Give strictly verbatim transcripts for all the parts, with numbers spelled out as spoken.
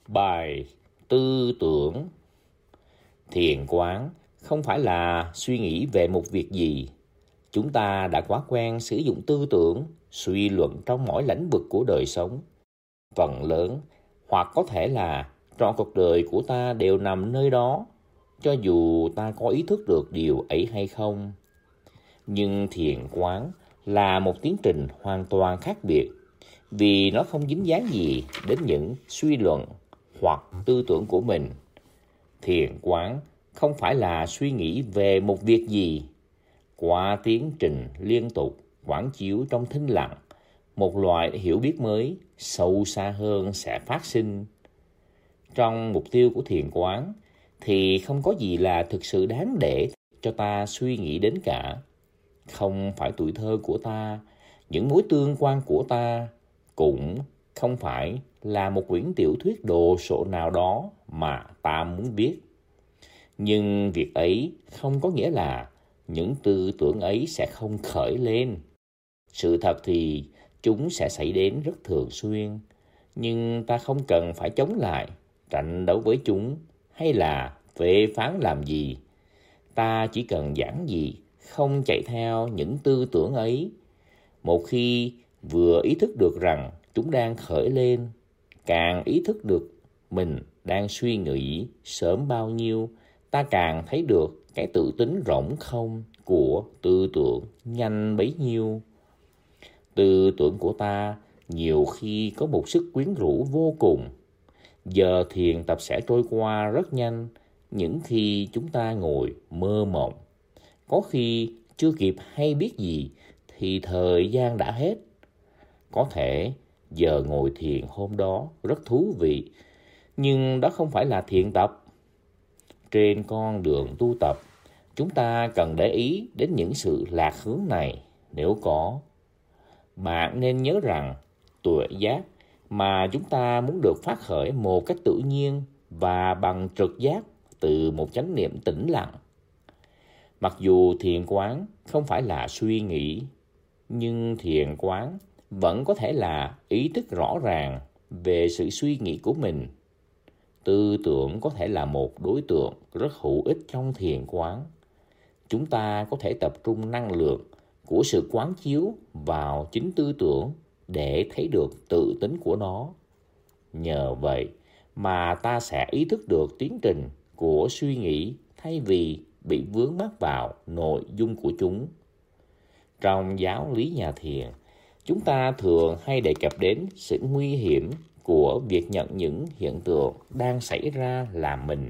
Bài tư tưởng. Thiền quán không phải là suy nghĩ về một việc gì. Chúng ta đã quá quen sử dụng tư tưởng, suy luận trong mỗi lĩnh vực của đời sống. Phần lớn, hoặc có thể là trọn cuộc đời của ta đều nằm nơi đó, cho dù ta có ý thức được điều ấy hay không. Nhưng thiền quán là một tiến trình hoàn toàn khác biệt, vì nó không dính dáng gì đến những suy luận hoặc tư tưởng của mình. Thiền quán không phải là suy nghĩ về một việc gì. Qua tiến trình liên tục quán chiếu trong thinh lặng, một loại hiểu biết mới, sâu xa hơn sẽ phát sinh. Trong mục tiêu của thiền quán thì không có gì là thực sự đáng để cho ta suy nghĩ đến cả. Không phải tuổi thơ của ta, những mối tương quan của ta, cũng không phải là một quyển tiểu thuyết đồ sộ nào đó mà ta muốn biết. Nhưng việc ấy không có nghĩa là những tư tưởng ấy sẽ không khởi lên. Sự thật thì chúng sẽ xảy đến rất thường xuyên, nhưng ta không cần phải chống lại, tranh đấu với chúng hay là phê phán làm gì. Ta chỉ cần giản dị không chạy theo những tư tưởng ấy. Một khi vừa ý thức được rằng chúng đang khởi lên, càng ý thức được mình đang suy nghĩ sớm bao nhiêu, ta càng thấy được cái tự tính rỗng không của tư tưởng nhanh bấy nhiêu. Tư tưởng của ta nhiều khi có một sức quyến rũ vô cùng. Giờ thiền tập sẽ trôi qua rất nhanh, những khi chúng ta ngồi mơ mộng. Có khi chưa kịp hay biết gì thì thời gian đã hết. Có thể giờ ngồi thiền hôm đó rất thú vị, nhưng đó không phải là thiền tập. Trên con đường tu tập, chúng ta cần để ý đến những sự lạc hướng này nếu có. Bạn nên nhớ rằng tuệ giác mà chúng ta muốn được phát khởi một cách tự nhiên và bằng trực giác từ một chánh niệm tĩnh lặng. Mặc dù thiền quán không phải là suy nghĩ, nhưng thiền quán vẫn có thể là ý thức rõ ràng về sự suy nghĩ của mình. Tư tưởng có thể là một đối tượng rất hữu ích trong thiền quán. Chúng ta có thể tập trung năng lượng của sự quán chiếu vào chính tư tưởng để thấy được tự tính của nó. Nhờ vậy mà ta sẽ ý thức được tiến trình của suy nghĩ thay vì bị vướng mắc vào nội dung của chúng. Trong giáo lý nhà thiền, chúng ta thường hay đề cập đến sự nguy hiểm của việc nhận những hiện tượng đang xảy ra làm mình.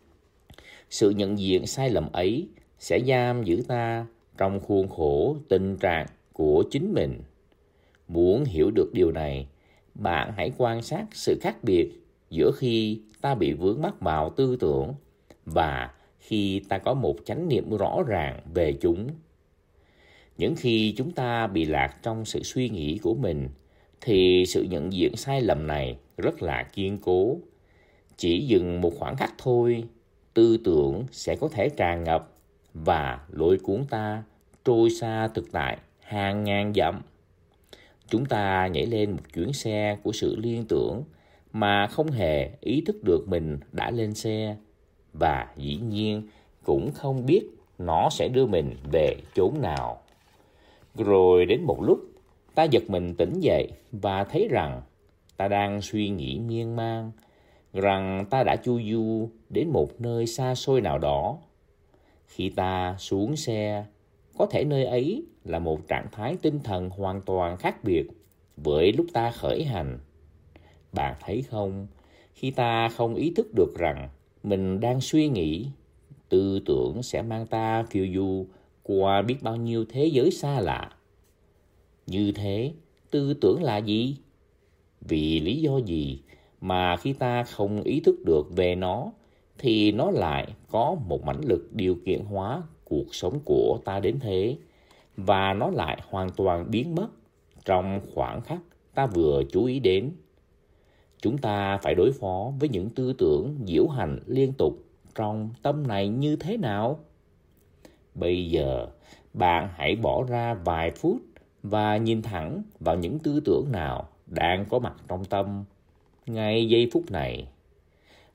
Sự nhận diện sai lầm ấy sẽ giam giữ ta trong khuôn khổ tình trạng của chính mình. Muốn hiểu được điều này, bạn hãy quan sát sự khác biệt giữa khi ta bị vướng mắc vào tư tưởng và khi ta có một chánh niệm rõ ràng về chúng. Những khi chúng ta bị lạc trong sự suy nghĩ của mình, thì sự nhận diện sai lầm này rất là kiên cố. Chỉ dừng một khoảng khắc thôi, tư tưởng sẽ có thể tràn ngập và lôi cuốn ta trôi xa thực tại hàng ngàn dặm. Chúng ta nhảy lên một chuyến xe của sự liên tưởng mà không hề ý thức được mình đã lên xe, và dĩ nhiên cũng không biết nó sẽ đưa mình về chốn nào. Rồi đến một lúc, ta giật mình tỉnh dậy và thấy rằng ta đang suy nghĩ miên man, rằng ta đã chu du đến một nơi xa xôi nào đó. Khi ta xuống xe, có thể nơi ấy là một trạng thái tinh thần hoàn toàn khác biệt với lúc ta khởi hành. Bạn thấy không, khi ta không ý thức được rằng mình đang suy nghĩ, tư tưởng sẽ mang ta phiêu du qua biết bao nhiêu thế giới xa lạ. Như thế, tư tưởng là gì? Vì lý do gì mà khi ta không ý thức được về nó, thì nó lại có một mãnh lực điều kiện hóa cuộc sống của ta đến thế, và nó lại hoàn toàn biến mất trong khoảng khắc ta vừa chú ý đến. Chúng ta phải đối phó với những tư tưởng diễu hành liên tục trong tâm này như thế nào? Bây giờ, bạn hãy bỏ ra vài phút và nhìn thẳng vào những tư tưởng nào đang có mặt trong tâm ngay giây phút này.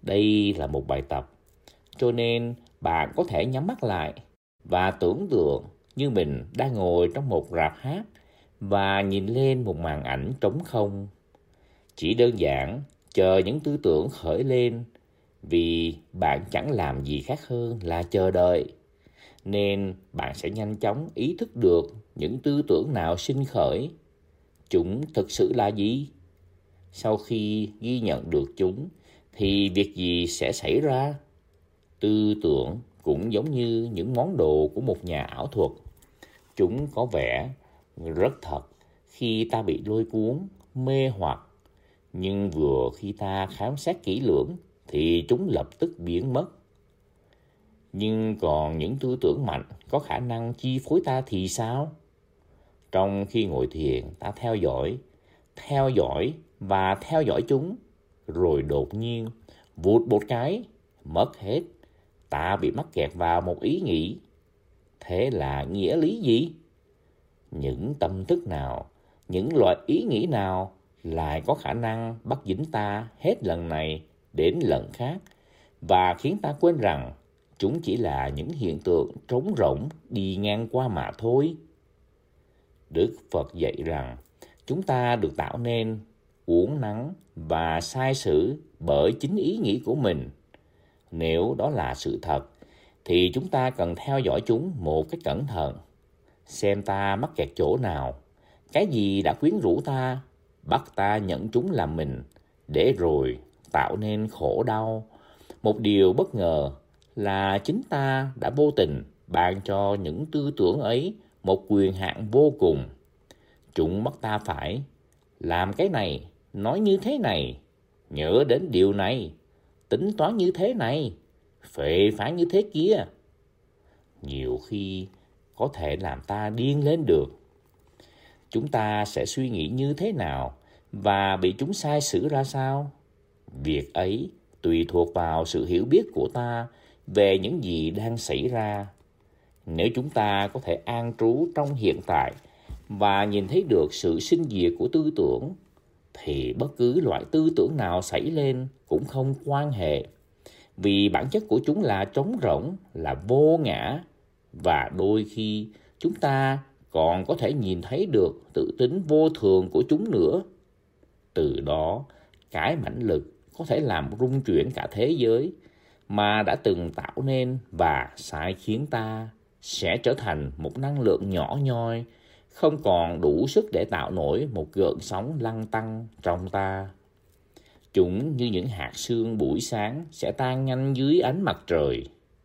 Đây là một bài tập, cho nên bạn có thể nhắm mắt lại và tưởng tượng như mình đang ngồi trong một rạp hát và nhìn lên một màn ảnh trống không. Chỉ đơn giản chờ những tư tưởng khởi lên, vì bạn chẳng làm gì khác hơn là chờ đợi. Nên bạn sẽ nhanh chóng ý thức được những tư tưởng nào sinh khởi. Chúng thực sự là gì? Sau khi ghi nhận được chúng, thì việc gì sẽ xảy ra? Tư tưởng cũng giống như những món đồ của một nhà ảo thuật. Chúng có vẻ rất thật khi ta bị lôi cuốn, mê hoặc. Nhưng vừa khi ta khám xét kỹ lưỡng thì chúng lập tức biến mất. Nhưng còn những tư tưởng mạnh có khả năng chi phối ta thì sao? Trong khi ngồi thiền, ta theo dõi, theo dõi và theo dõi chúng. Rồi đột nhiên, vụt một cái, mất hết. Ta bị mắc kẹt vào một ý nghĩ. Thế là nghĩa lý gì? Những tâm thức nào, những loại ý nghĩ nào lại có khả năng bắt dính ta hết lần này đến lần khác và khiến ta quên rằng chúng chỉ là những hiện tượng trống rỗng đi ngang qua mà thôi. Đức Phật dạy rằng chúng ta được tạo nên, uốn nắn và sai sử bởi chính ý nghĩ của mình. Nếu đó là sự thật, thì chúng ta cần theo dõi chúng một cách cẩn thận. Xem ta mắc kẹt chỗ nào, cái gì đã quyến rũ ta, bắt ta nhận chúng làm mình, để rồi tạo nên khổ đau. Một điều bất ngờ là chính ta đã vô tình ban cho những tư tưởng ấy một quyền hạn vô cùng. Chúng bắt ta phải làm cái này, nói như thế này, nhớ đến điều này, tính toán như thế này, phệ phán như thế kia. Nhiều khi có thể làm ta điên lên được. Chúng ta sẽ suy nghĩ như thế nào và bị chúng sai sử ra sao? Việc ấy tùy thuộc vào sự hiểu biết của ta về những gì đang xảy ra. Nếu chúng ta có thể an trú trong hiện tại và nhìn thấy được sự sinh diệt của tư tưởng, thì bất cứ loại tư tưởng nào xảy lên cũng không quan hệ. Vì bản chất của chúng là trống rỗng, là vô ngã. Và đôi khi chúng ta còn có thể nhìn thấy được tự tính vô thường của chúng nữa. Từ đó, cái mãnh lực có thể làm rung chuyển cả thế giới mà đã từng tạo nên và sai khiến ta sẽ trở thành một năng lượng nhỏ nhoi, không còn đủ sức để tạo nổi một gợn sóng lăn tăn trong ta. Chúng như những hạt sương buổi sáng sẽ tan nhanh dưới ánh mặt trời.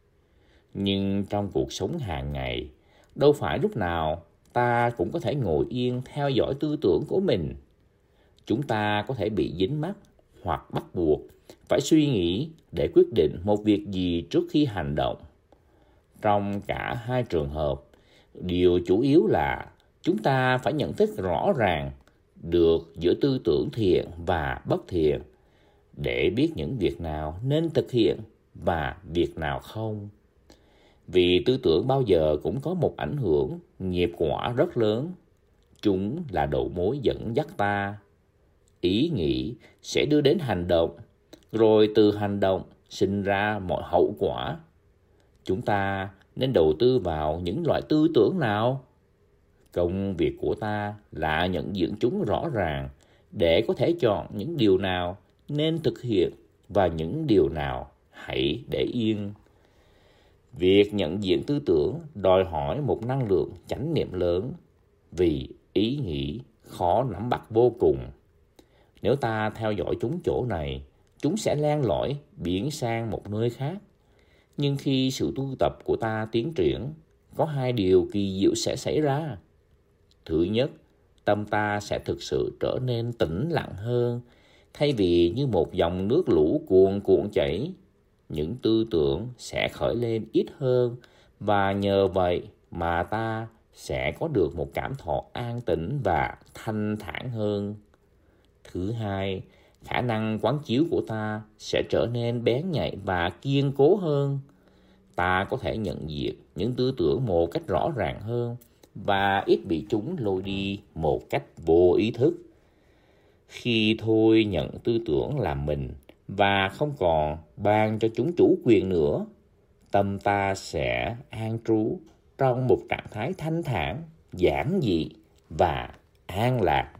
Nhưng trong cuộc sống hàng ngày, đâu phải lúc nào ta cũng có thể ngồi yên theo dõi tư tưởng của mình. Chúng ta có thể bị dính mắc hoặc bắt buộc phải suy nghĩ để quyết định một việc gì trước khi hành động. Trong cả hai trường hợp, điều chủ yếu là chúng ta phải nhận thức rõ ràng được giữa tư tưởng thiện và bất thiện để biết những việc nào nên thực hiện và việc nào không. Vì tư tưởng bao giờ cũng có một ảnh hưởng nghiệp quả rất lớn. Chúng là đầu mối dẫn dắt ta. Ý nghĩ sẽ đưa đến hành động, rồi từ hành động sinh ra mọi hậu quả. Chúng ta nên đầu tư vào những loại tư tưởng nào? Công việc của ta là nhận diện chúng rõ ràng để có thể chọn những điều nào nên thực hiện và những điều nào hãy để yên. Việc nhận diện tư tưởng đòi hỏi một năng lượng chánh niệm lớn, vì ý nghĩ khó nắm bắt vô cùng. Nếu ta theo dõi chúng chỗ này, chúng sẽ len lỏi biến sang một nơi khác. Nhưng khi sự tu tập của ta tiến triển, có hai điều kỳ diệu sẽ xảy ra. Thứ nhất, tâm ta sẽ thực sự trở nên tĩnh lặng hơn, thay vì như một dòng nước lũ cuồn cuộn chảy. Những tư tưởng sẽ khởi lên ít hơn, và nhờ vậy mà ta sẽ có được một cảm thọ an tĩnh và thanh thản hơn. Thứ hai, khả năng quán chiếu của ta sẽ trở nên bén nhạy và kiên cố hơn. Ta có thể nhận diện những tư tưởng một cách rõ ràng hơn và ít bị chúng lôi đi một cách vô ý thức. Khi thôi nhận tư tưởng làm mình và không còn ban cho chúng chủ quyền nữa, tâm ta sẽ an trú trong một trạng thái thanh thản, giản dị và an lạc.